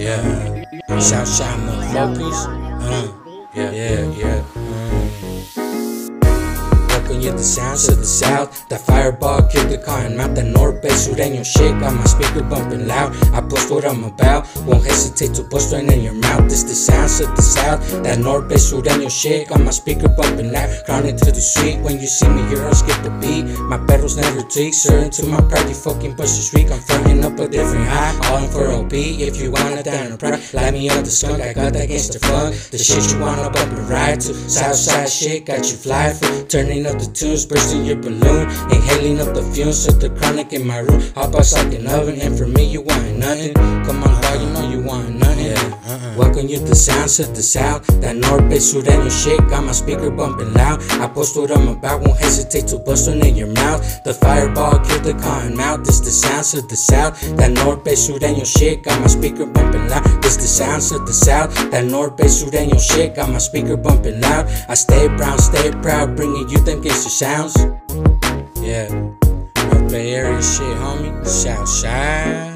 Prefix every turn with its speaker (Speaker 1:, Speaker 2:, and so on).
Speaker 1: Yeah. Southside motherfuckers. Yeah. Welcome you the sounds of the south. That fireball killed the cotton mouth. That north bay sureño shit got my speaker bumping loud. I post what I'm about, won't hesitate to bust right in your mouth. It's the sounds of the south. That north bay sureño shit got my speaker bumping loud. Crowning to the street, when you see me you're gonna skip a beat. My pedals never tweak, certain to my pride you fucking push the streak. I'm fronting up a different high, all in for OP. If you want it down and proud, light me up the skunk, I got that gangsta funk. The shit you wanna bump and ride to, Southside shit got you fly for. Turning up the tunes, bursting your balloon, inhaling up the fumes of the chronic in my room. Hot box like an oven, and for me you want nothing. Come on dog, you know you want nothing. Welcome you the sounds of the south. That north bay sureño shit got my speaker bumping loud. I post what I'm about, won't hesitate to bust one in your mouth. The fireball killed the cotton mouth. This the sounds of the south. That north bay sureño shit got my speaker bumping loud. This the sounds of the south. That north bay sureño shit got my speaker bumping loud. I stay brown, stay proud, bringing you them gangster sounds. Yeah, North Bay area shit, homie. Southside.